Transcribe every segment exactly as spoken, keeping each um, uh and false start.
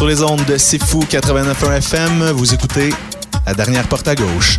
Sur les ondes de C'est Fou quatre-vingt-neuf point un F M, vous écoutez La Dernière Porte à Gauche.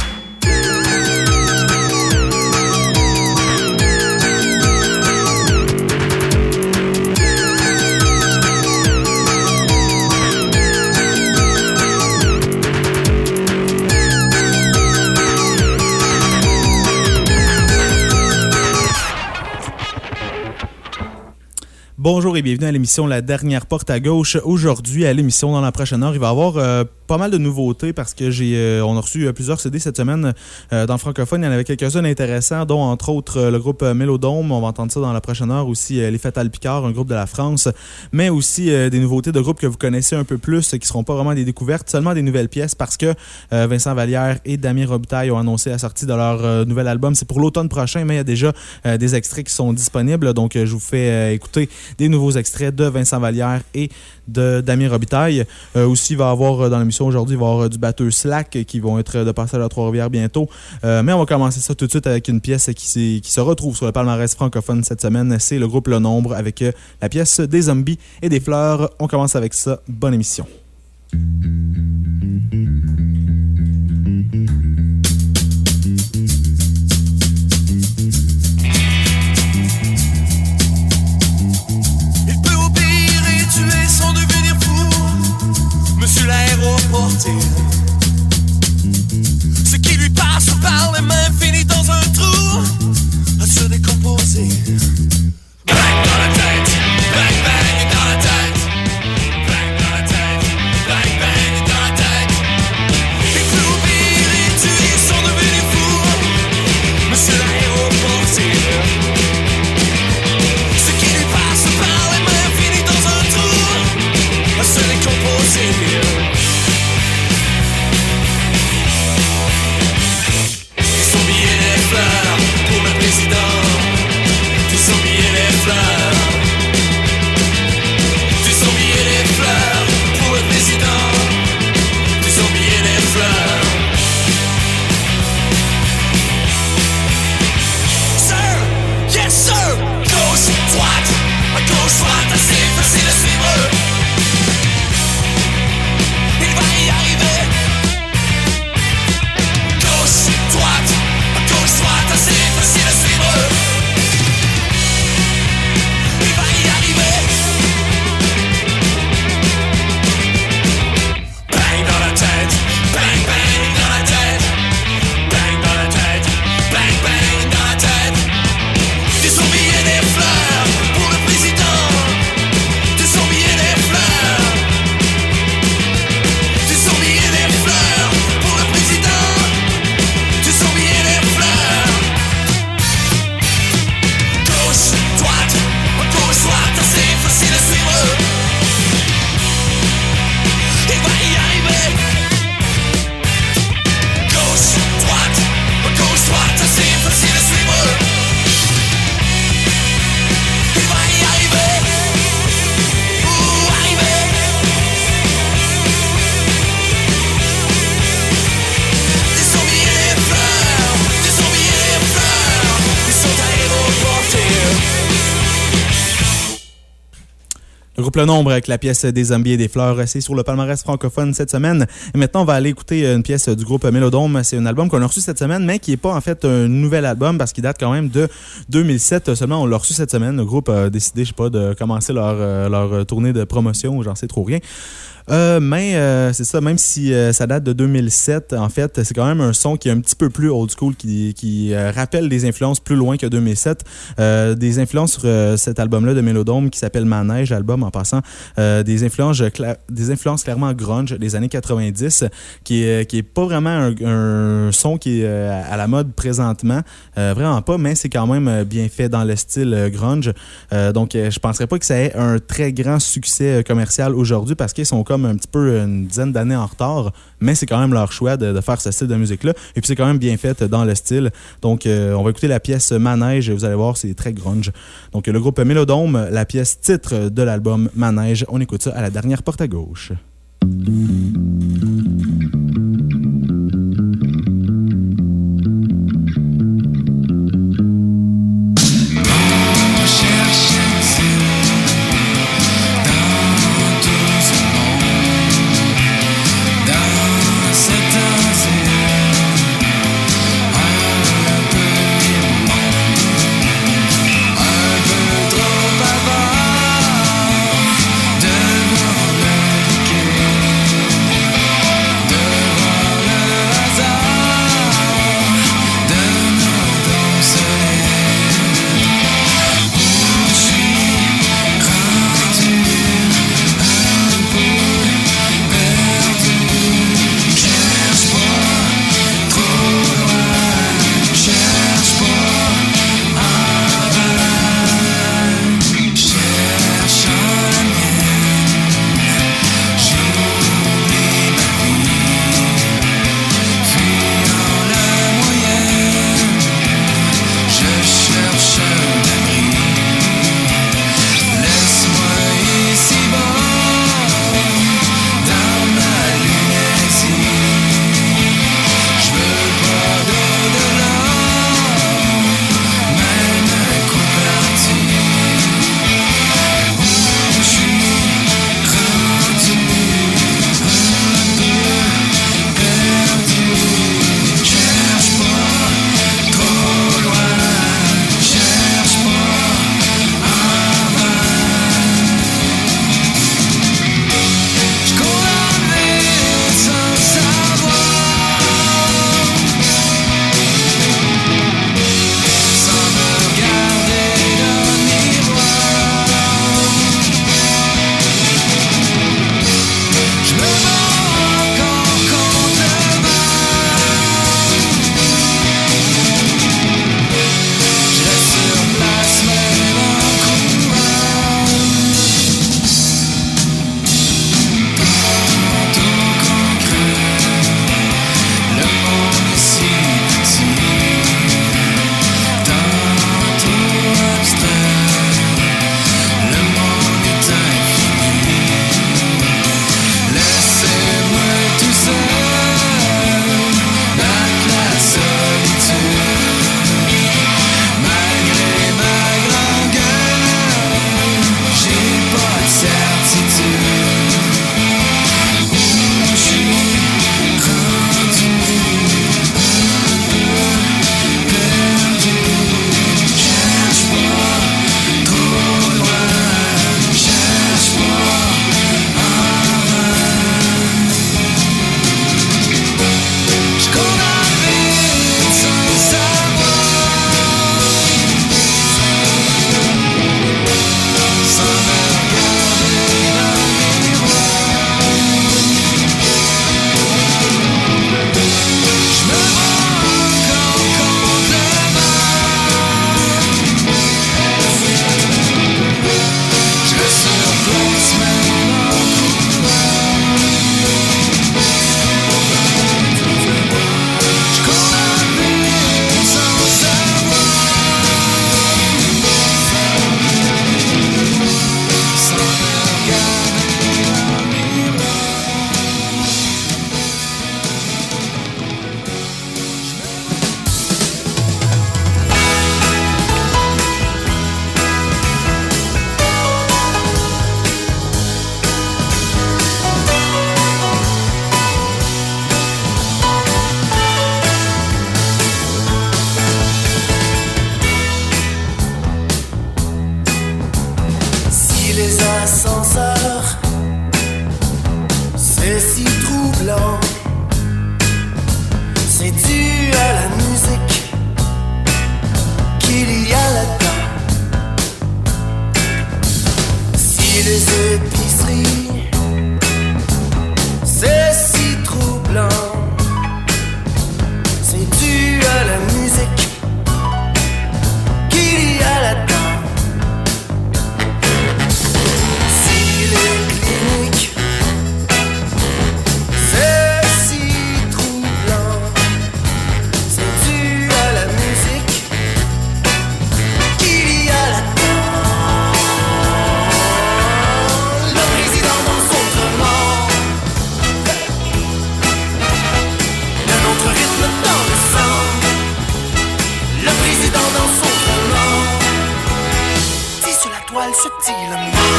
Bonjour et bienvenue à l'émission La Dernière Porte à Gauche. Aujourd'hui, à l'émission, dans la prochaine heure, il va y avoir euh, pas mal de nouveautés parce que j'ai, euh, on a reçu euh, plusieurs C D cette semaine euh, dans le francophone. Il y en avait quelques-uns intéressants, dont entre autres euh, le groupe euh, Mélodôme. On va entendre ça dans la prochaine heure. Aussi euh, Les Fatales Picard, un groupe de la France. Mais aussi euh, des nouveautés de groupes que vous connaissez un peu plus, qui ne seront pas vraiment des découvertes, seulement des nouvelles pièces parce que euh, Vincent Vallière et Damien Robitaille ont annoncé la sortie de leur euh, nouvel album. C'est pour l'automne prochain, mais il y a déjà euh, des extraits qui sont disponibles. Donc, euh, je vous fais euh, écouter des nouveaux extraits de Vincent Vallière et de Damien Robitaille. Euh, aussi, il va y avoir dans l'émission aujourd'hui, il va y avoir du batteur Slack qui vont être de passage à Trois-Rivières bientôt. Euh, mais on va commencer ça tout de suite avec une pièce qui, qui se retrouve sur le palmarès francophone cette semaine. C'est le groupe Le Nombre avec euh, la pièce Des Zombies et des Fleurs. On commence avec ça. Bonne émission. Monsieur l'aéroportier, ce qui lui passe par les mains finit dans un trou à se décomposer. Bang dans la tête, bang bang dans la tête, bang dans la tête, bang bang dans la tête. Et plus oublier et tuer sont devenus fous. Monsieur l'aéroportier, ce qui lui passe par les mains finit dans un trou à se décomposer. Pour le président, tu zombies et les fleurs. Tu zombies et les fleurs. Pour le président, tu zombies et les fleurs. Sir, yes sir. Gauche, droite, à gauche, droite, assez facile à suivre. Il va y arriver. Gauche, droite, droite, assez facile à suivre. Il va y arriver. Bang dans la tête, bang bang dans la tête, bang dans la tête, bang bang dans la tête. Des zombies et des fleurs pour le président. Des zombies et des fleurs. Des zombies et des fleurs pour le président. Des zombies et des fleurs. Gauche, droite, gauche, droite, assez facile à suivre. Il va y arriver. Gauche, droite, gauche, droite, assez facile à suivre. Il va y arriver. Où arriver? Des zombies et des fleurs. Des zombies et des fleurs. Ils sont aéroportés. Le groupe Le Nombre avec la pièce Des Zombies et des Fleurs, c'est sur le palmarès francophone cette semaine. Et maintenant, on va aller écouter une pièce du groupe Mélodôme. C'est un album qu'on a reçu cette semaine, mais qui n'est pas en fait un nouvel album parce qu'il date quand même de deux mille sept. Seulement, on l'a reçu cette semaine. Le groupe a décidé, je sais pas, de commencer leur, leur tournée de promotion, j'en sais trop rien. Euh, mais euh, c'est ça, même si euh, ça date de deux mille sept, en fait, c'est quand même un son qui est un petit peu plus old school, qui, qui euh, rappelle des influences plus loin que deux mille sept. Euh, des influences sur euh, cet album-là de Mélodôme qui s'appelle Manège, l'album en passant. Euh, des, influences, cla- des influences clairement grunge des années quatre-vingt-dix, qui est, qui est pas vraiment un, un son qui est euh, à la mode présentement. Euh, vraiment pas, mais c'est quand même bien fait dans le style euh, grunge. Euh, donc, euh, je penserais pas que ça ait un très grand succès euh, commercial aujourd'hui parce qu'ils sont comme un petit peu une dizaine d'années en retard, mais c'est quand même leur choix de, de faire ce style de musique-là. Et puis c'est quand même bien fait dans le style. Donc euh, on va écouter la pièce Manège, vous allez voir, c'est très grunge. Donc le groupe Mélodôme, la pièce titre de l'album Manège, on écoute ça à la dernière porte à gauche. Cherche dans tout ce monde. toile subtile.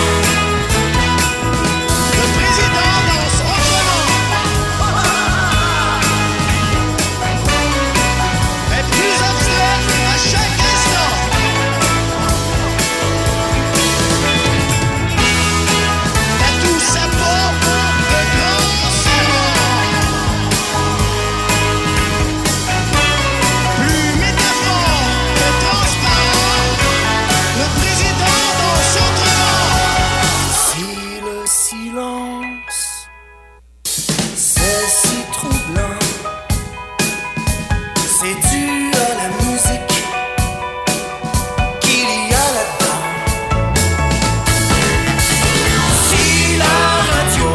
Le président danse autrement. Est plus abstrait à chaque instant. À tous sa peau de grand serment. Plus métaphore que transparent. Le président danse autrement. Si le silence, c'est si troublant, c'est dû à la musique qu'il y a là-dedans. Si la radio,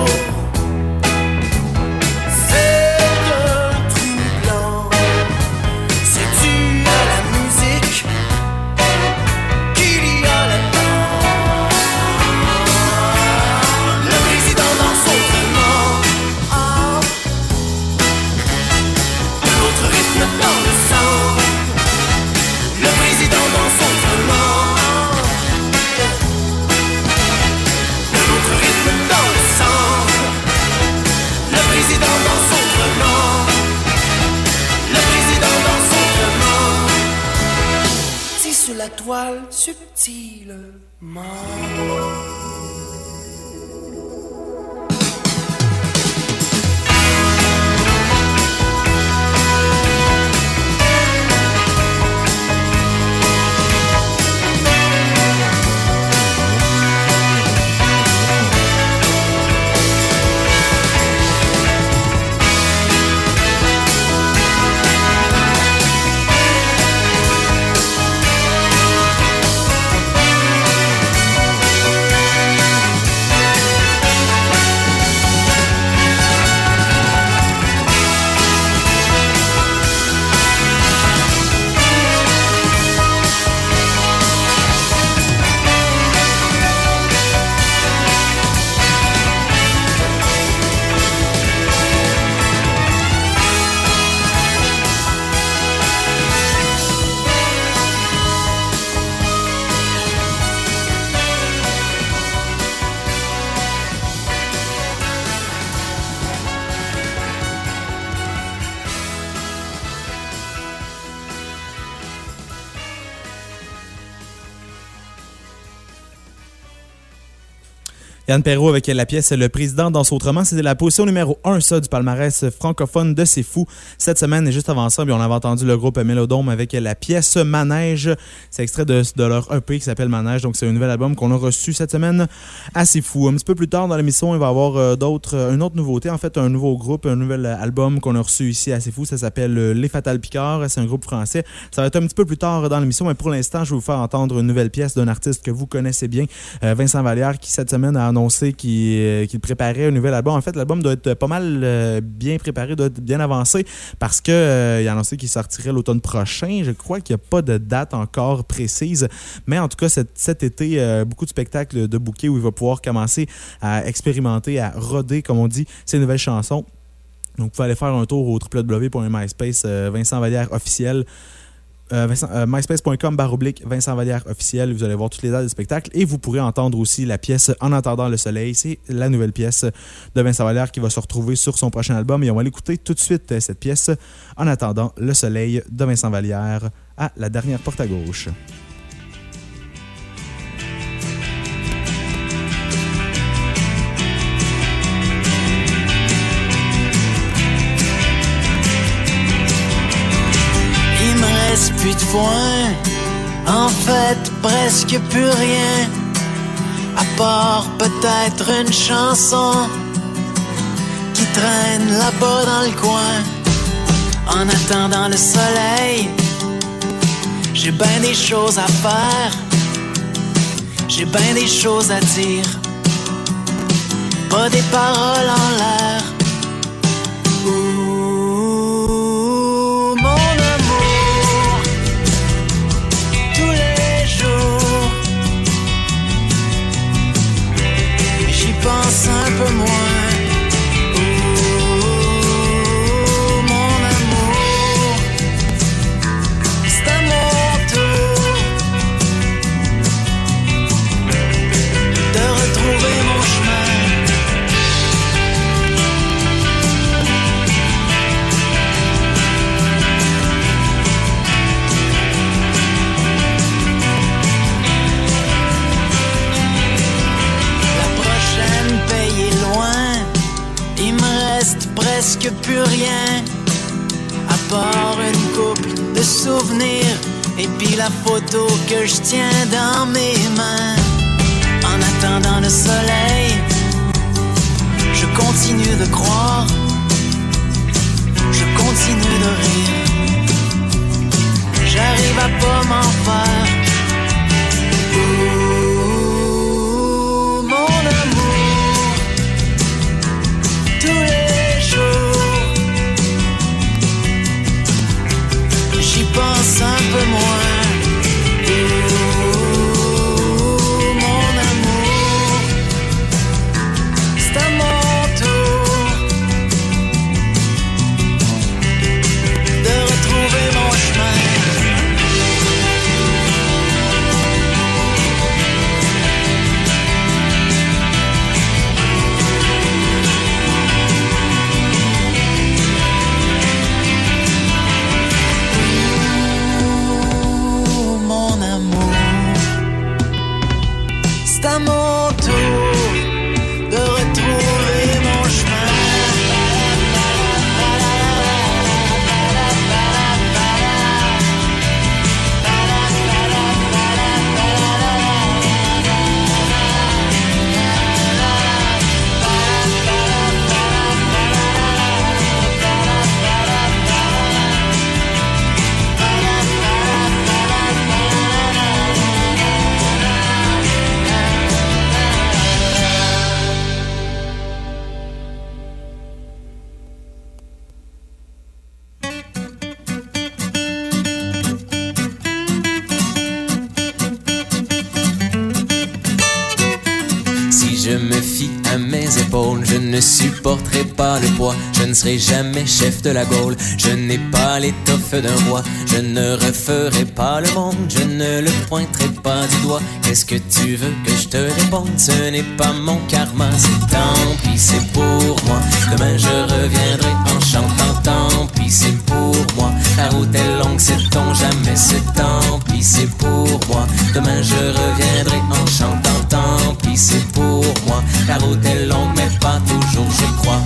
c'est un troublant, c'est dû à la musique qu'il y a là-dedans. Le président danse autrement. Ah. L'autre rythme dans le sang. Le président danse autrement. L'autre rythme dans le sang. Le président danse autrement. Le président danse autrement. Tisse la toile subtilement. Yann Perrault avec la pièce Le Président danse autrement. C'était la position numéro un, ça, du palmarès francophone de C'est Fou cette semaine. Et juste avant ça, bien, on avait entendu le groupe Mélodôme avec la pièce Manège. C'est extrait de, de leur E P qui s'appelle Manège. Donc, c'est un nouvel album qu'on a reçu cette semaine à C'est Fou. Un petit peu plus tard dans l'émission, il va y avoir euh, d'autres, euh, une autre nouveauté. En fait, un nouveau groupe, un nouvel album qu'on a reçu ici à C'est Fou. Ça s'appelle euh, Les Fatales Picards. C'est un groupe français. Ça va être un petit peu plus tard dans l'émission, mais pour l'instant, je vais vous faire entendre une nouvelle pièce d'un artiste que vous connaissez bien, euh, Vincent Vallière, qui cette semaine a annoncé qu'il, euh, qu'il préparait un nouvel album. En fait, l'album doit être pas mal euh, bien préparé, doit être bien avancé parce qu'il euh, a annoncé qu'il sortirait l'automne prochain. Je crois qu'il n'y a pas de date encore précise, mais en tout cas, cet, cet été, euh, beaucoup de spectacles de bouquets où il va pouvoir commencer à expérimenter, à roder, comme on dit, ses nouvelles chansons. Donc, vous pouvez aller faire un tour au w w w point myspace euh, Vincent Vallière officiel. Euh, Vincent, euh, myspace point com barre oblique Vincent Vallière officiel. Vous allez voir toutes les dates du spectacle et vous pourrez entendre aussi la pièce En attendant le soleil. C'est la nouvelle pièce de Vincent Vallière qui va se retrouver sur son prochain album. Et on va l'écouter tout de suite, cette pièce En attendant le soleil de Vincent Vallière à la dernière porte à gauche. Plus de foin, en fait presque plus rien, à part peut-être une chanson qui traîne là-bas dans le coin. En attendant le soleil, j'ai ben des choses à faire, j'ai ben des choses à dire, pas des paroles en l'air. Pense un peu moins. Oh, mon amour, c'est à mon tour. que plus rien, à part une couple de souvenirs, et puis la photo que je tiens dans mes mains. En attendant le soleil, je continue de croire, je continue de rire. J'arrive à pas m'en faire. Ouh, mon amour, tous les jours, j'y pense un peu moins. Ouh, mon amour, c'est à mon tour de retrouver mon chemin. C'est à mon tour de retrouver mon chemin. Je me fie à mes épaules, je ne supporterai pas le poids, je ne serai jamais chef de la Gaule, je n'ai pas l'étoffe d'un roi, je ne referai pas le monde, je ne le pointerai pas du doigt. Qu'est-ce que tu veux que je te réponde? Ce n'est pas mon karma, c'est tant pis, c'est pour moi. Demain je reviendrai en chantant, tant pis, c'est pour moi. La route est longue, sait-on jamais, c'est tant pis, c'est pour moi. Demain je reviendrai en chantant, tant pis, c'est pour moi. La route est longue, mais pas toujours, je crois.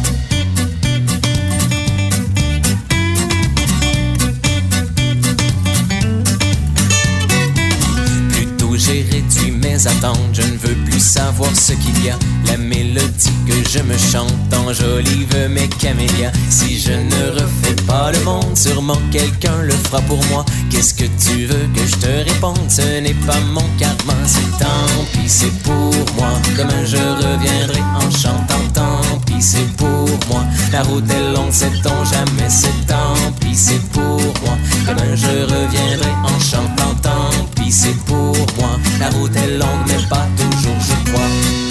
Plutôt j'ai réduit mes attentes, je ne veux plus savoir ce qu'il y a. La mélodie que je me chante enjolive mes camélias. Si je ne refais pas le monde, sûrement quelqu'un le fera pour moi. Qu'est-ce que tu veux que je te réponde? Ce n'est pas mon karma, c'est tant pis, c'est pour moi. Demain je reviendrai en chantant, tant pis, c'est pour moi. La route est longue, sait-on jamais, c'est tant pis, c'est pour moi. Demain je reviendrai en chantant, tant pis, c'est pour moi. La route est longue, mais pas toujours, je crois.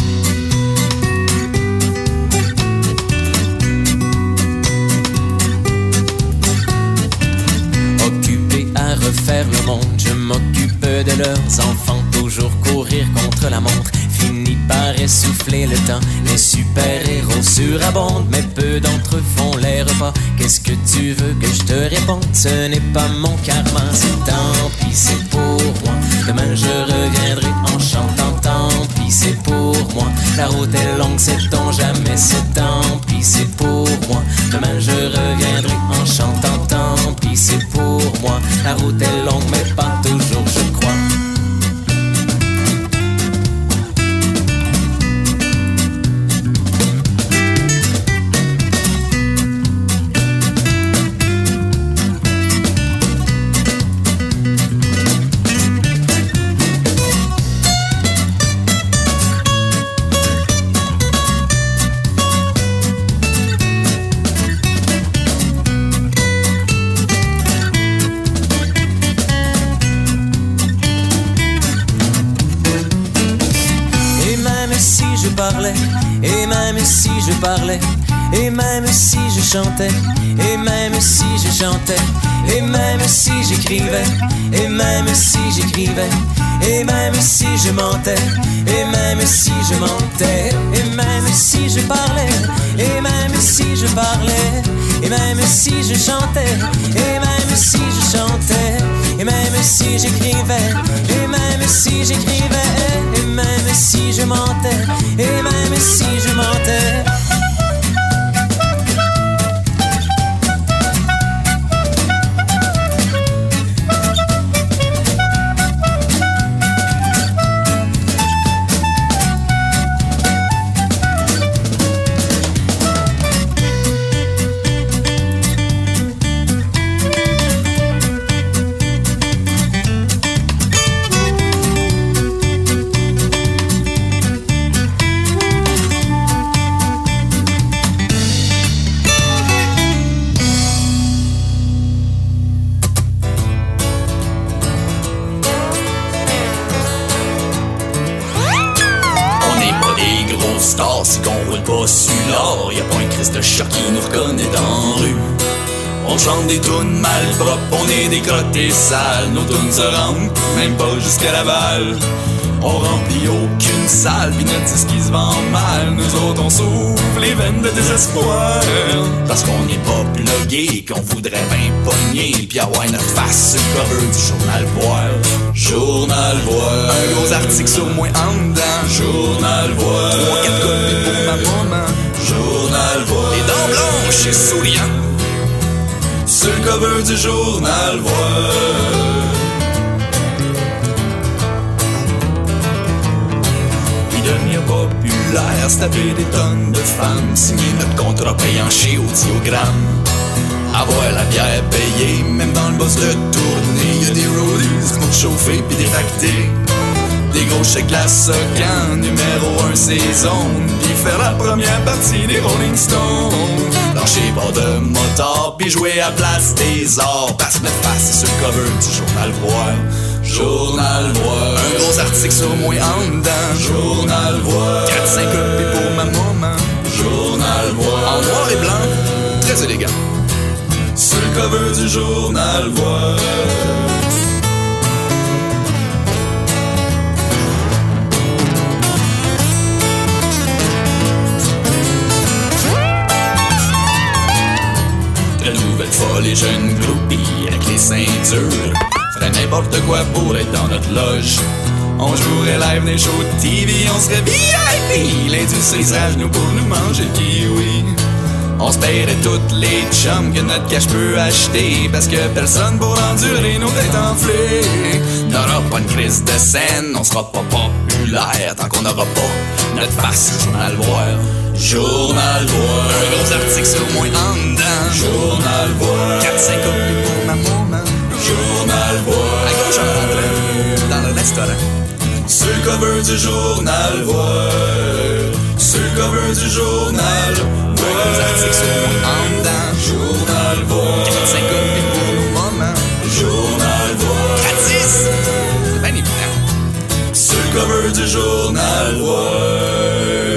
Refaire le monde, je m'occupe de leurs enfants, toujours courir contre la montre, finit par essouffler le temps. Les super-héros surabondent, mais peu d'entre eux font les repas. Qu'est-ce que tu veux que je te réponde? Ce n'est pas mon karma, c'est tant pis, c'est pour moi. Demain je reviendrai en chantant, tant pis, c'est pour moi. La route est longue, sait-on jamais, c'est tant pis, c'est pour moi. Demain je reviendrai en chantant, tant pis, c'est pour moi. La route est longue, mais pas toujours, je crois. Et même si je parlais, et même si je chantais, et même si je chantais, et même si j'écrivais, et même si j'écrivais, et même si je mentais, et même si je mentais, et même si je parlais, et même si je parlais, et même si je chantais, et même si je chantais, et même si j'écrivais, et même si j'écrivais, et même si je mentais, et même si je mentais. pas su l'or, y'a pas un Christ de choc qui nous reconnaît dans la rue. On chante des tunes mal propres, on est des crottés sales. Nos tunes se rendent même pas jusqu'à Laval. On remplit aucune salle, pis notre disque qui se vend mal. Nous autres on s'ouvre les veines de désespoir, parce qu'on n'est pas plugué, qu'on voudrait bien pogner, pis avoir notre face sur le cover du Journal Voir. Journal Voir, un gros article sur moi en dedans. Journal Voir, trois quatre copies pour ma maman. Journal Voir, les dents blanches et souriants sur le cover du Journal Voir. Devenir populaire, se taper des tonnes de femmes, signer notre contrat payant chez Audiogramme, avoir la bière payée, même dans le boss de tournée. Y'a des roadies pour chauffer pis des tactés, des gros chèques la Socan, numéro un saison, pis faire la première partie des Rolling Stones. Lâcher bord de motard, pis jouer à place des arts, passe mettre face sur le cover du Journal Voir. Journal Voir, un gros article sur moi en dedans. Journal Voir, quatre cinq copies pour ma maman. Journal Voir, en noir et blanc, très élégant, sur le cover du Journal Voir. Très nouvelle folle et jeune groupie avec les ceintures, ferait n'importe quoi pour être dans notre loge. On jouerait live des shows de T V, on serait V I P. L'industrie serait à genoux pour nous manger le kiwi. On se paierait toutes les chums que notre cash peut acheter, parce que personne pour endurer nos têtes enflées. N'aura pas une crise de scène, on sera pas populaire tant qu'on n'aura pas notre face au Journal Voir. Journal Voir, un gros article sur moi en dedans. Journal Voir, quatre cinq copies pour ma maman. Journal Voir, à gauche en rentrant dans le restaurant, sur le cover du Journal Voir. Sur le cover du Journal Voir, des articles sur moi en dedans. Journal Voir, quatre cinq copies pour nos mamans. Journal Voir, gratis, c'est bien évident, sur le cover du Journal Voir.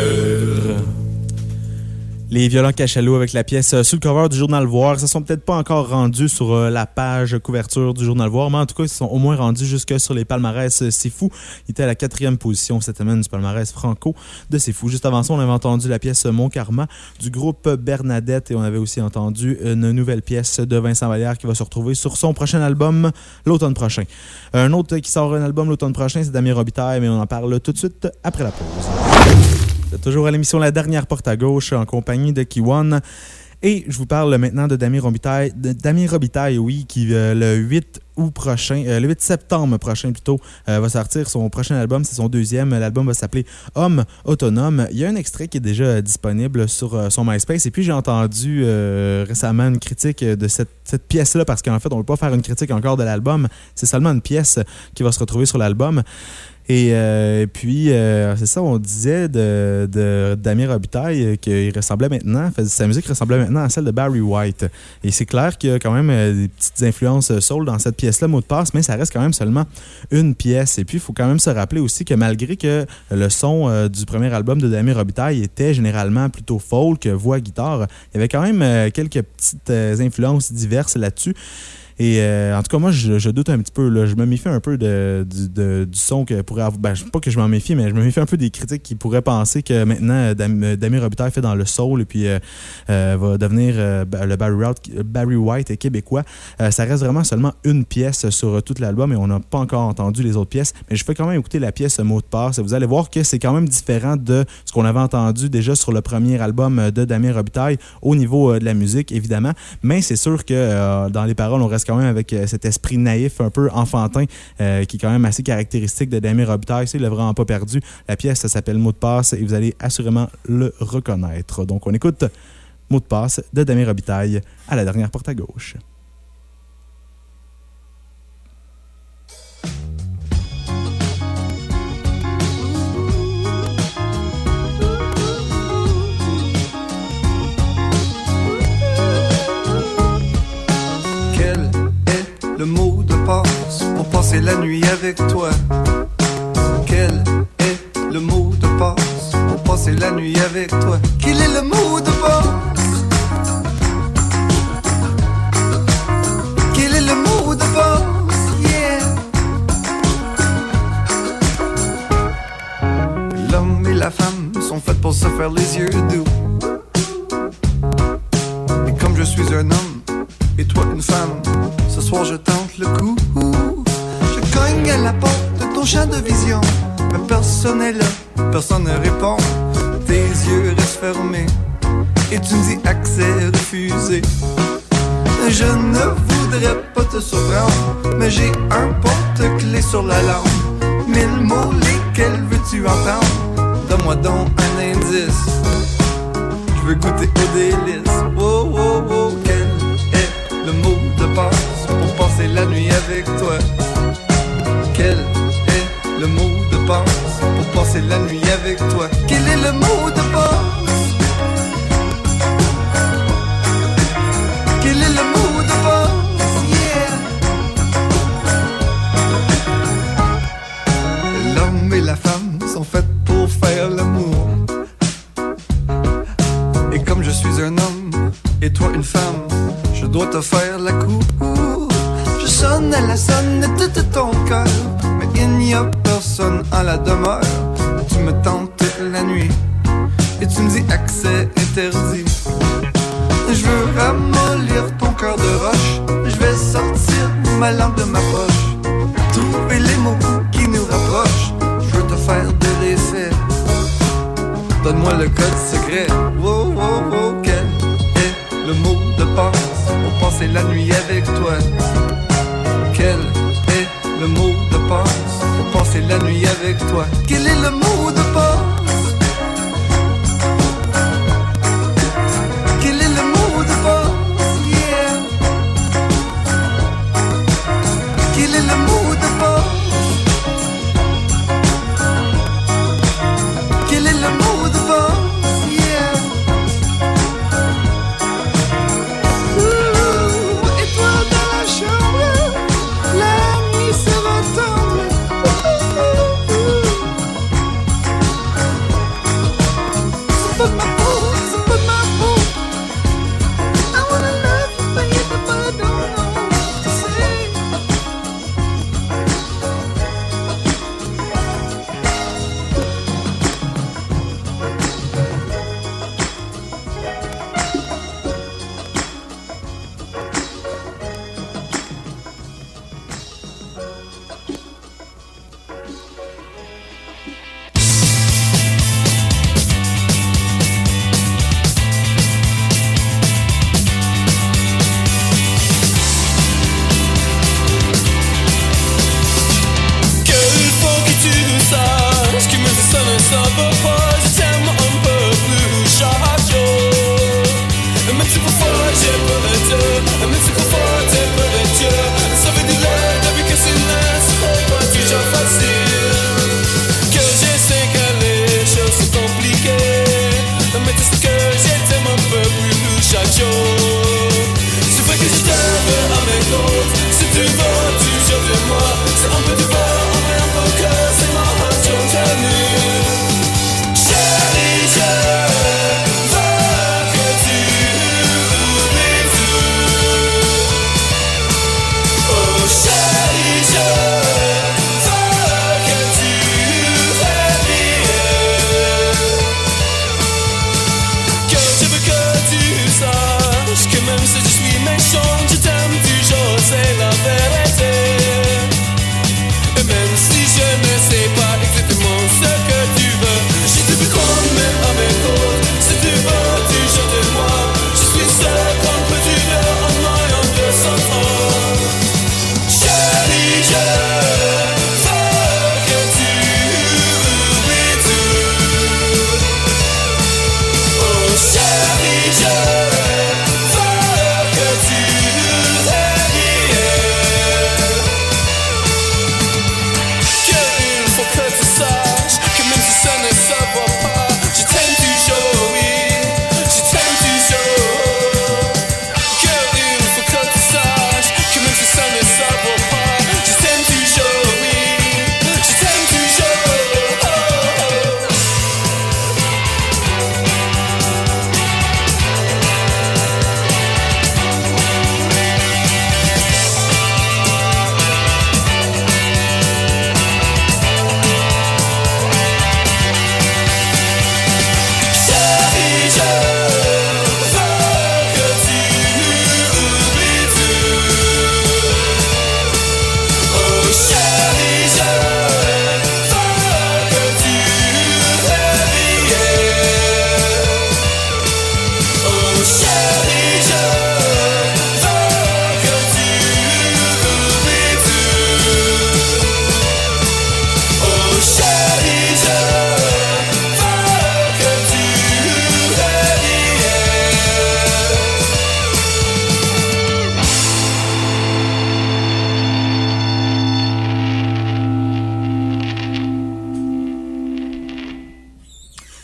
Les Violents Cachalot avec la pièce euh, sur le cover du Journal Voir. Ils ne sont peut-être pas encore rendus sur euh, la page couverture du Journal Voir, mais en tout cas, ils sont au moins rendus jusque sur les palmarès euh, C'est Fou. Il était à la quatrième position cette semaine du palmarès franco de C'est Fou. Juste avant ça, on avait entendu la pièce Mon Karma du groupe Bernadette et on avait aussi entendu une nouvelle pièce de Vincent Vallière qui va se retrouver sur son prochain album l'automne prochain. Un autre qui sort un album l'automne prochain, c'est Damien Robitaille, mais on en parle tout de suite après la pause. C'est toujours à l'émission La Dernière Porte à Gauche en compagnie de Kiwan. Et je vous parle maintenant de Damien Robitaille, de Damien Robitaille, oui, qui euh, le huit août prochain, euh, le huit septembre prochain plutôt, euh, va sortir son prochain album, c'est son deuxième. L'album va s'appeler Homme Autonome. Il y a un extrait qui est déjà disponible sur euh, son MySpace. Et puis j'ai entendu euh, récemment une critique de cette, cette pièce-là, parce qu'en fait, on ne peut pas faire une critique encore de l'album. C'est seulement une pièce qui va se retrouver sur l'album. Et euh, puis, euh, c'est ça, on disait de, de Damien Robitaille qu'il ressemblait maintenant, sa musique ressemblait maintenant à celle de Barry White. Et c'est clair qu'il y a quand même des petites influences soul dans cette pièce-là, mot de passe, mais ça reste quand même seulement une pièce. Et puis, il faut quand même se rappeler aussi que malgré que le son euh, du premier album de Damien Robitaille était généralement plutôt folk, voix, guitare, il y avait quand même euh, quelques petites euh, influences diverses là-dessus. Et euh, en tout cas, moi, je, je doute un petit peu. Là. Je me méfie un peu de, de, de, du son que pourrait avoir. Ben, pas que je m'en méfie, mais je me méfie un peu des critiques qui pourraient penser que maintenant, Dam, Damien Robitaille fait dans le soul et puis euh, euh, va devenir euh, le Barry White, Barry White québécois. Euh, ça reste vraiment seulement une pièce sur tout l'album et on n'a pas encore entendu les autres pièces. Mais je fais quand même écouter la pièce Mot de passe. Vous allez voir que c'est quand même différent de ce qu'on avait entendu déjà sur le premier album de Damien Robitaille au niveau euh, de la musique, évidemment. Mais c'est sûr que euh, dans les paroles, on reste quand même avec euh, cet esprit naïf un peu enfantin euh, qui est quand même assez caractéristique de Damien Robitaille. Il l'a vraiment pas perdu. La pièce, ça s'appelle Mot de passe et vous allez assurément le reconnaître. Donc, on écoute Mot de passe de Damien Robitaille à la dernière porte à gauche. Le mot de passe pour passer la nuit avec toi. Quel est le mot de passe pour passer la nuit avec toi. Quel est le mot de boss? Quel est le mot de boss? Yeah. L'homme et la femme sont faits pour se faire les yeux doux. Et comme je suis un homme et toi une femme, ce soir je tente le coup. Je cogne à la porte de ton champ de vision, mais personne n'est là, personne ne répond. Tes yeux restent fermés et tu me dis accès refusé. Je ne voudrais pas te surprendre, mais j'ai un porte-clés sur la langue. Mille mots, lesquels veux-tu entendre? Donne-moi donc un indice, je veux goûter aux délices. Oh, oh, oh, quel est le mot de passe pour passer la nuit avec toi? Quel est le mot de passe pour passer la nuit avec toi? Quel est le mot de passe? Quel est le mot de passe? Yeah. L'homme et la femme sont faits pour faire l'amour. Et comme je suis un homme et toi une femme, je dois te faire la cour. Je sonne à la sonnette de ton cœur, mais il n'y a personne en la demeure. Tu me tentes toute la nuit et tu me dis accès interdit. Je veux ramollir ton cœur de roche, je vais sortir ma langue de ma poche, trouver les mots qui nous rapprochent. Je veux te faire de l'effet, donne-moi le code secret. Wow, wow, wow, quel est le mot de passe pour passer la nuit avec toi? Quel est le mot de passe pour passer la nuit avec toi? Quel est le mot de passe? Quel est le mot de passe? Yeah. Quel est le mot de passe? Quel est le mot de passe? Yeah. Ouh, et toi dans la chambre, la nuit sera tendre.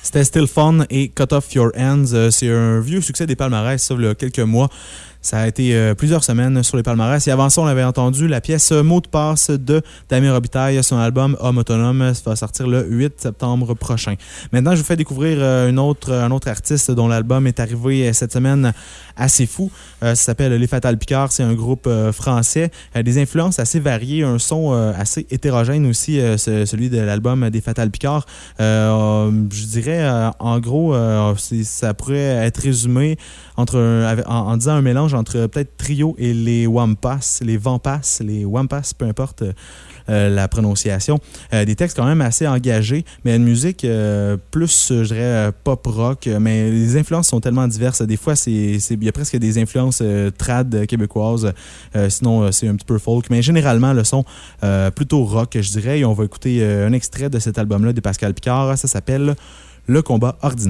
C'était Still Fun et Cut Off Your Hands. Euh, c'est un vieux succès des palmarès, ça, il y a quelques mois. Ça a été euh, plusieurs semaines sur les palmarès. Et avant ça, on avait entendu la pièce Mot de passe de Damien Robitaille. Son album Homme autonome va sortir le huit septembre prochain. Maintenant, je vous fais découvrir euh, une autre, un autre artiste dont l'album est arrivé euh, cette semaine assez fou. Euh, ça s'appelle Les Fatal Picard. C'est un groupe euh, français. Euh, des influences assez variées, un son euh, assez hétérogène aussi, euh, ce, celui de l'album des Fatal Picard. Euh, je dirais, euh, en gros, euh, c'est, ça pourrait être résumé entre un, en, en disant un mélange entre peut-être Trio et les Wampas, les Vampas, les Wampas, peu importe euh, la prononciation. Euh, des textes quand même assez engagés, mais une musique euh, plus, je dirais, pop-rock, mais les influences sont tellement diverses. Des fois, c'est, c'est, il y a presque des influences euh, trad québécoises, euh, sinon euh, c'est un petit peu folk, mais généralement, le son euh, plutôt rock, je dirais, et on va écouter euh, un extrait de cet album-là de Pascal Picard. Ça s'appelle « Le combat ordinaire ».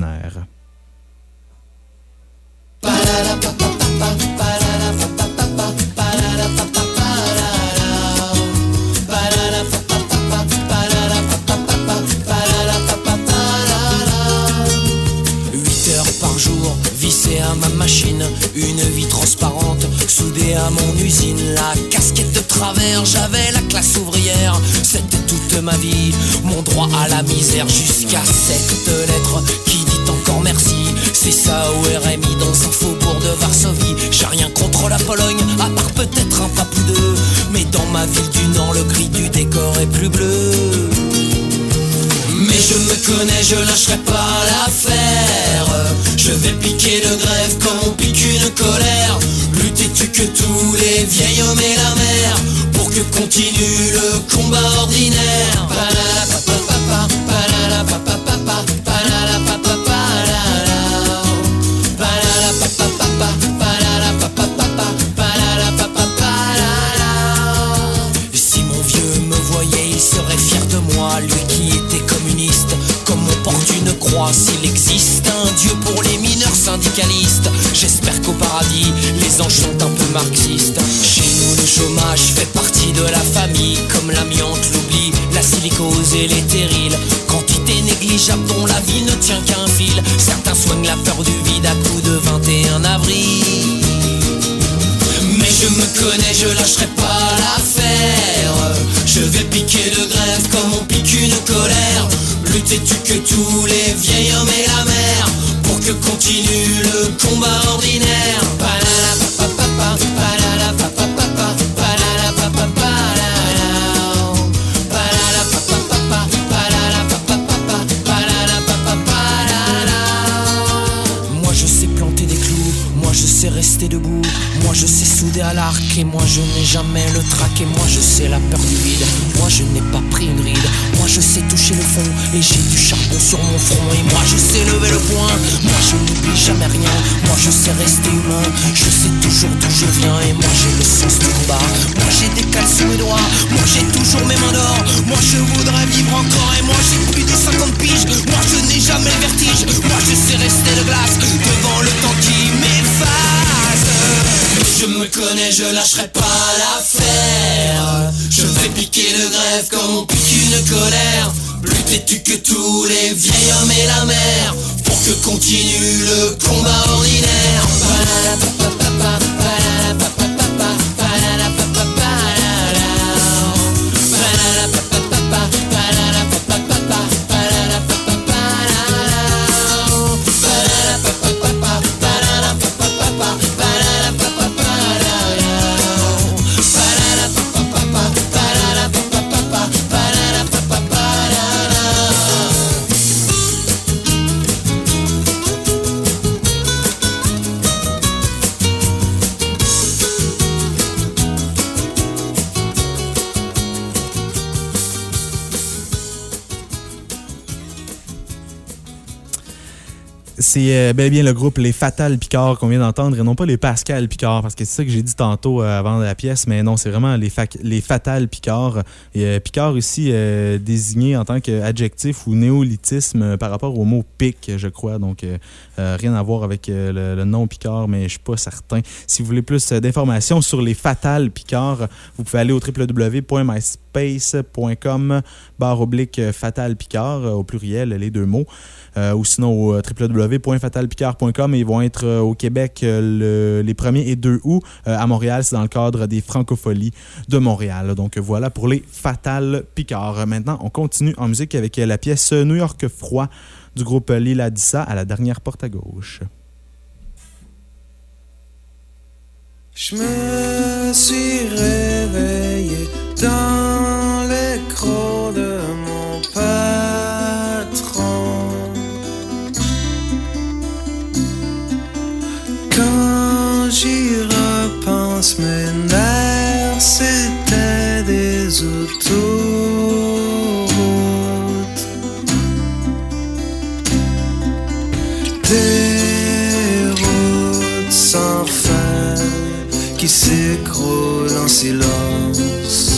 À ma machine, une vie transparente soudée à mon usine, la casquette de travers, j'avais la classe ouvrière, c'était toute ma vie, mon droit à la misère, jusqu'à cette lettre qui dit encore merci. C'est ça au R M I dans un faubourg de Varsovie. J'ai rien contre la Pologne, à part peut-être un pape ou deux, mais dans ma ville du Nord, le gris du décor est plus bleu. Mais je me connais, je lâcherai pas l'affaire. Je vais piquer de grève comme on pique une colère. Lutter tu que tous les vieils hommes et la mer, pour que continue le combat ordinaire. Si mon vieux me voyait, il serait fier de moi, lui qui était communiste, comme on porte une croix. S'il existe un dieu pour les mineurs syndicalistes, j'espère qu'au paradis les anges sont un peu marxistes. Chez nous le chômage fait partie de la famille, comme l'amiante, l'oubli, la silicose et les terrils. Quantité négligeable dont la vie ne tient qu'à un fil. Certains soignent la peur du vide à coups de vingt et un avril. Mais je me connais, je lâcherai pas l'affaire. Je vais piquer de grève comme on pique une colère. Lutter tu que tous les vieils hommes et la mer, pour que continue le combat ordinaire. Moi je sais planter des clous, moi je sais rester debout, moi je sais souder à l'arc, et moi je n'ai jamais le trac, et moi je sais la peur du vide, moi je n'ai pas pris une ride, moi je sais toucher le fond, et j'ai du charbon sur mon front, et moi je sais lever le poing, moi je n'oublie jamais rien, moi je sais rester humain, je sais toujours d'où je viens, et moi j'ai le sens du combat, moi j'ai des cales sous mes doigts, moi j'ai toujours mes mains d'or, moi je voudrais vivre encore, et moi j'ai plus de cinquante piges, moi je n'ai jamais le vertige, moi je sais rester de glace, devant le temps qui m'efface. Je me connais, je lâcherai pas l'affaire. Je vais piquer de grève comme on pique une colère. Lutter tu que tous les vieils hommes et la mer, pour que continue le combat ordinaire. C'est euh, bel et bien le groupe Les Fatal Picard qu'on vient d'entendre et non pas les Pascal Picard, parce que c'est ça que j'ai dit tantôt euh, avant la pièce, mais non, c'est vraiment les, fa- les Fatal Picard. Et euh, Picard ici euh, désigné en tant qu'adjectif ou néolithisme euh, par rapport au mot pic, je crois. Donc, euh, euh, rien à voir avec euh, le, le nom Picard, mais je suis pas certain. Si vous voulez plus euh, d'informations sur les Fatal Picard, vous pouvez aller au w w w point myspace point com barre oblique Fatal Picard, euh, au pluriel, les deux mots. Euh, ou sinon au w w w point fatal picard point com. Ils vont être euh, au Québec euh, le, les premiers et deux août. Euh, à Montréal, c'est dans le cadre des Francopholies de Montréal. Donc voilà pour les Fatal Picard. Maintenant, on continue en musique avec la pièce New York Froid du groupe Lila Dissa à la dernière porte à gauche. Je me suis réveillé dans les crocs de mon patron. Quand j'y repense, mes nerfs, c'était des autoroutes. Des routes sans fin qui s'écroulent en silence.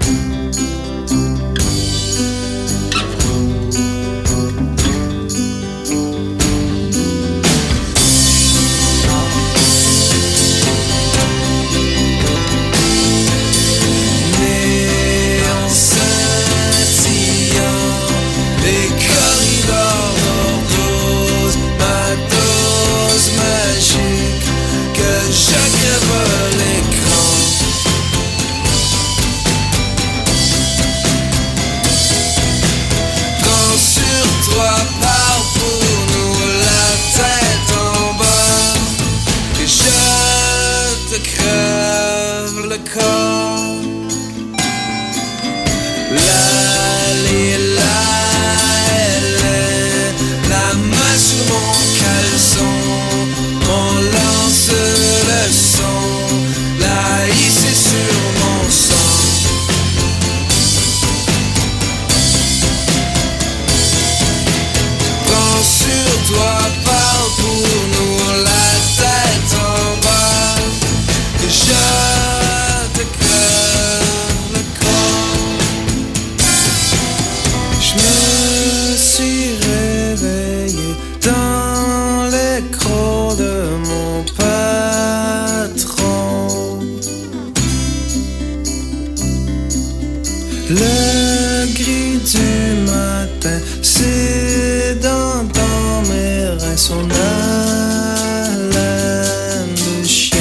Le gris du matin, c'est dans, dans mes reins son haleine de chien.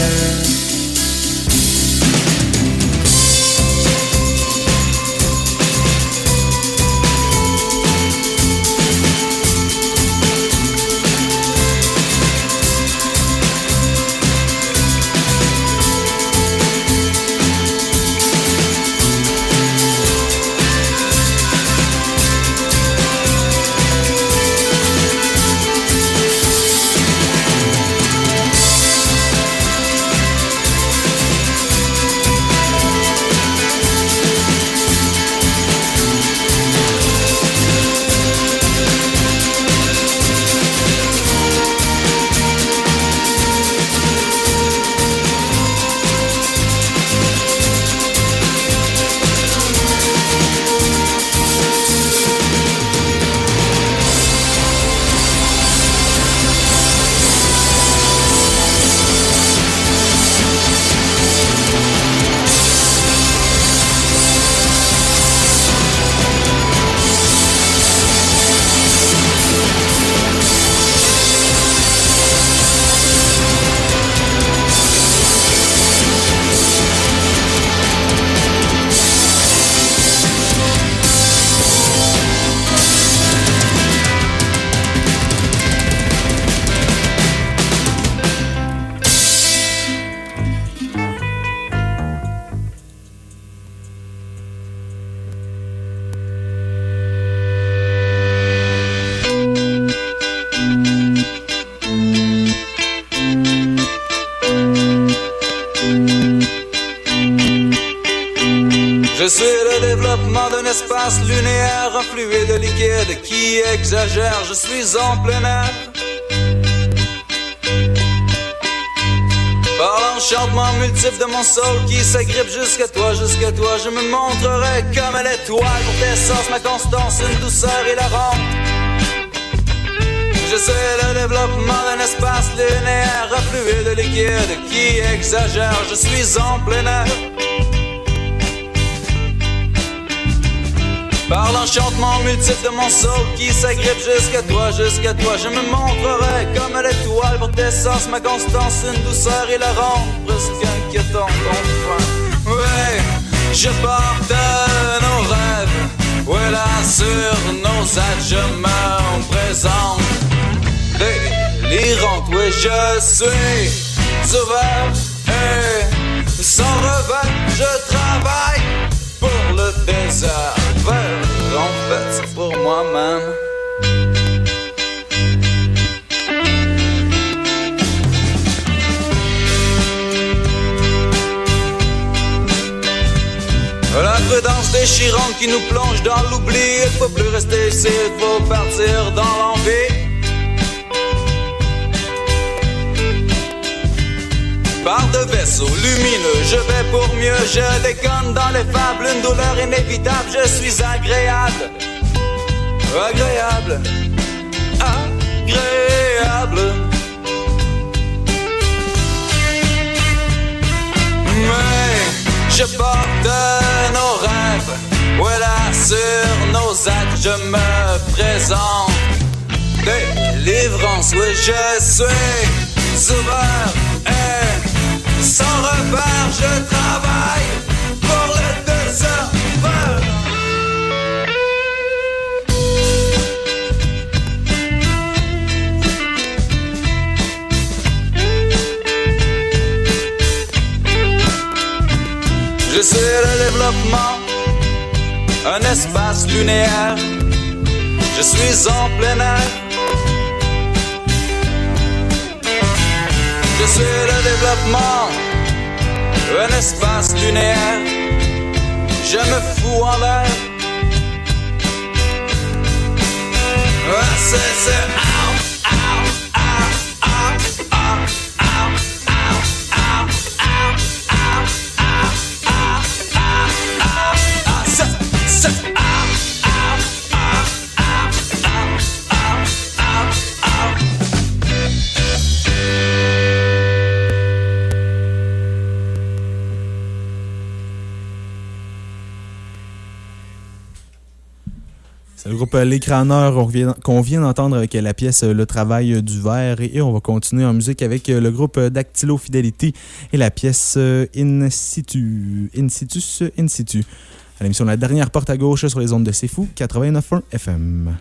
Je suis le développement d'un espace lunaire, un fluide liquide qui exagère. Je suis en plein air, l'enchantement multiple de mon soul qui s'agrippe jusqu'à toi, jusqu'à toi. Je me montrerai comme l'étoile pour tes sens, ma constance, une douceur et la ronde. Je sais le développement d'un espace linéaire, afflué de liquide qui exagère. Je suis en plein air. Par l'enchantement multiple de mon soul qui s'agrippe jusqu'à toi, jusqu'à toi. Je me montrerai comme l'étoile pour tes sens, ma constance, une douceur et la ronde presque inquiétante enfin. Ouais, je porte nos rêves, ouais là sur nos êtres je me présente. Délirante, oui je suis ouvert et sans revers je travaille pour le désert. En fait, c'est pour moi-même. La prudence déchirante qui nous plonge dans l'oubli. Il faut plus rester ici, il faut partir dans l'envie. Par de vaisseaux lumineux, je vais pour mieux. Je déconne dans les fables, une douleur inévitable. Je suis agréable, agréable, agréable. Mais je porte nos rêves, voilà sur nos actes je me présente. Délivrance, oui je suis souverain. Sans repère, je travaille pour le désert. Je suis le développement, un espace linéaire. Je suis en plein air. Je suis le développement, un espace linéaire. Je me fous en l'air. Ah, c'est, c'est, ow, ow, ow, ow, ow, ow, ow, ow, ow, ow, ow, ow, ow, ah, c'est, c'est, ow, ow, ow, ow, ow, ow, ow, ow. C'est le groupe Les Crâneurs qu'on vient, qu'on vient d'entendre avec la pièce Le Travail du Verre. Et on va continuer en musique avec le groupe Dactylo Fidelity et la pièce In Situ. In Situs, In Situ. À l'émission La Dernière Porte à Gauche sur les ondes de C'est Fou, quatre-vingt-neuf point un F M.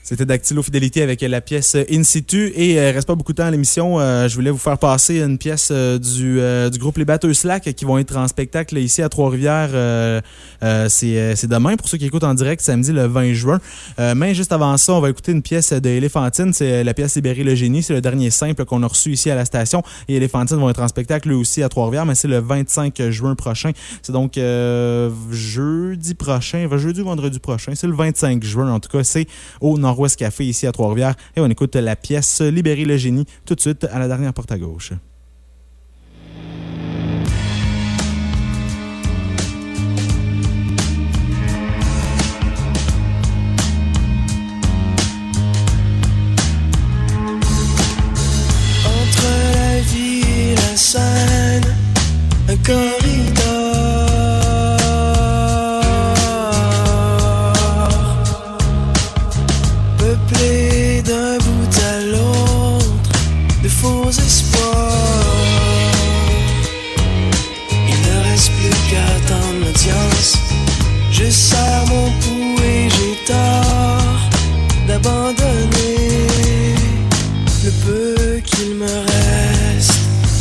C'était Dactylo Fidélité avec la pièce In Situ. Et euh, reste pas beaucoup de temps à l'émission. Euh, je voulais vous faire passer une pièce euh, du, euh, du groupe Les Batteurs Slack qui vont être en spectacle ici à Trois-Rivières. Euh, euh, c'est, c'est demain pour ceux qui écoutent en direct, samedi le vingt juin. Euh, mais juste avant ça, on va écouter une pièce de Éléphantine. C'est la pièce Libérer le génie. C'est le dernier simple qu'on a reçu ici à la station. Et Éléphantine vont être en spectacle eux aussi à Trois-Rivières, mais c'est le vingt-cinq juin prochain. C'est donc euh, jeudi prochain, jeudi ou vendredi prochain. C'est le vingt-cinq juin. En tout cas, c'est au Nord-Ouest Café ici à Trois-Rivières. Et on écoute la pièce Libérer le génie tout de suite à la dernière porte à gauche. Entre la vie et la scène, un corridor peuplé d'un bout à l'autre de faux espoirs. Il ne reste plus qu'à attendre l'audience. Je serre mon pouls et j'ai tort d'abandonner le peu qu'il me reste.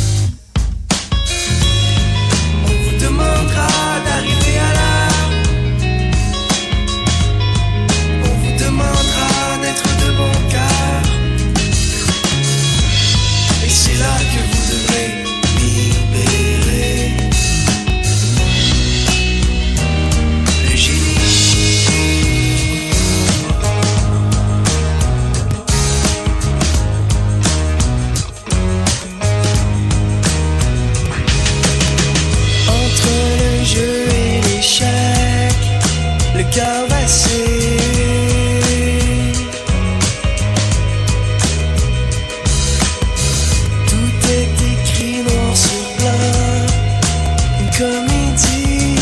On vous demandera d'arriver à l'heure. On vous demandera d'être de bon cœur. Et c'est là que vous devrez libérer le génie. Entre le jeu et l'échec, le cœur vacille. Tout est écrit noir sur blanc, une comédie.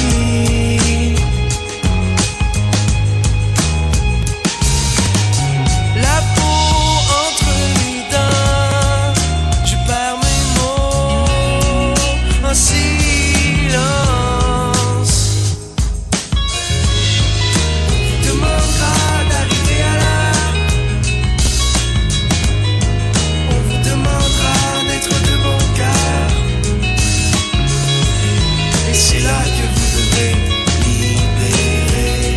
La peau entre les dents, je perds mes mots en silence. On vous demandera d'arriver à l'heure. On vous demandera d'être de bon cœur. Et c'est là que vous devrez libérer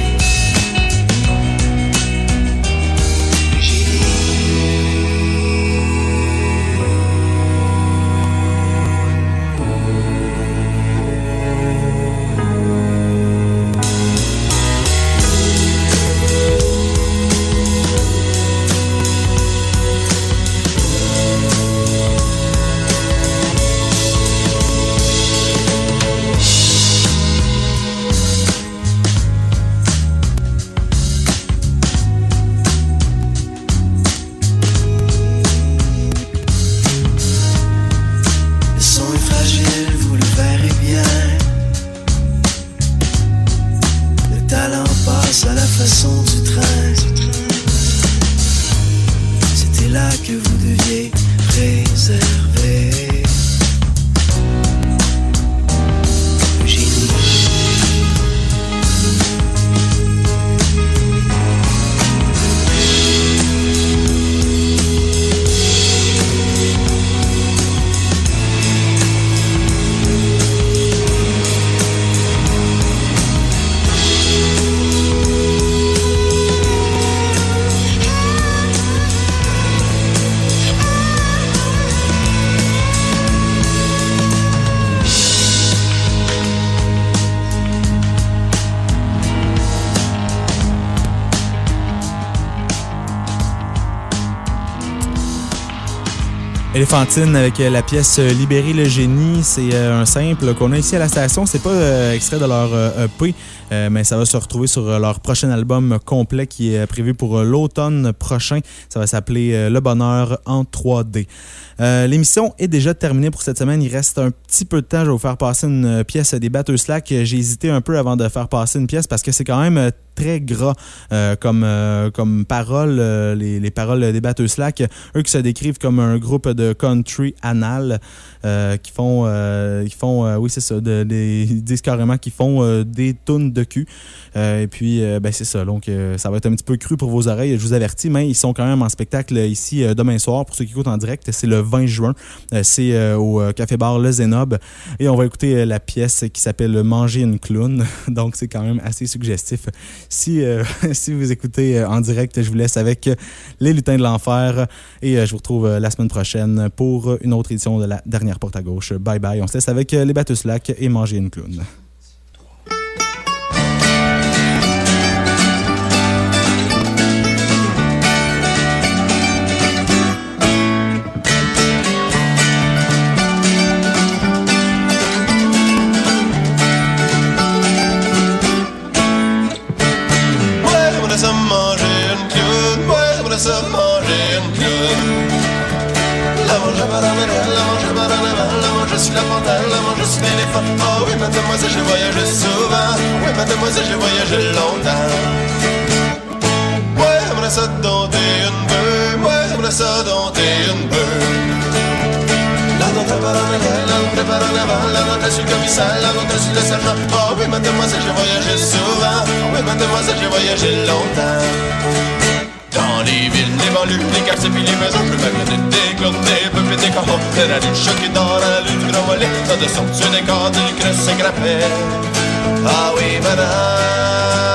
le génie. Le son est fragile, vous le verrez bien. Le talent passe à la façon du train. C'était là que vous deviez réserver le génie. Éléphantine avec euh, la pièce euh, Libérer le génie. C'est euh, un simple qu'on a ici à la station. C'est pas euh, extrait de leur euh, E P, euh, mais ça va se retrouver sur euh, leur prochain album complet qui est euh, prévu pour euh, l'automne prochain. Ça va s'appeler euh, Le Bonheur en trois D. Euh, l'émission est déjà terminée pour cette semaine. Il reste un petit peu de temps. Je vais vous faire passer une pièce des Batteurs Slack. J'ai hésité un peu avant de faire passer une pièce parce que c'est quand même très gras euh, comme, euh, comme paroles, euh, les, les paroles des Batteux Slack. Eux qui se décrivent comme un groupe de country anal. Euh, qui font, euh, qui font euh, oui, c'est ça, de, de, ils disent carrément qu'ils font euh, des tunes de cul. Euh, et puis, euh, ben, c'est ça. Donc, euh, ça va être un petit peu cru pour vos oreilles, je vous avertis, mais ils sont quand même en spectacle ici euh, demain soir. Pour ceux qui écoutent en direct, c'est le vingt juin. Euh, c'est euh, au Café Bar Le Zénob. Et on va écouter euh, la pièce qui s'appelle Manger une clown. Donc, c'est quand même assez suggestif. Si, euh, si vous écoutez euh, en direct, je vous laisse avec Les Lutins de l'Enfer. Et euh, je vous retrouve euh, la semaine prochaine pour une autre édition de la dernière porte à gauche. Bye bye. On se laisse avec les Batteux Slack et Manger une clown. Ouais, on a ça manger une clown. Ouais, on a ça manger une clown. La mange à banane, la mange à banane, la mange sur la panthère, la mange sur l'éléphant. Oh oui, mademoiselle, j'ai voyagé souvent. Oui, mademoiselle, j'ai voyagé longtemps. Ouais, on a ça dompter une bœuf. Ouais, on a ça dompter une bœuf. La note à banane, la note à banane, la note sur le commissaire, la note sur le sergent. Oh oui, mademoiselle, j'ai voyagé souvent. Oui, mademoiselle, j'ai voyagé longtemps. Dans les villes, les banlieues, les quartiers puis les maisons, je peux même des clones, des peuples, des corons. De la lutte choquée dans la lutte gros-mollet, ça de son dessus des corps, du creux, c'est grappé. Ah oui, madame.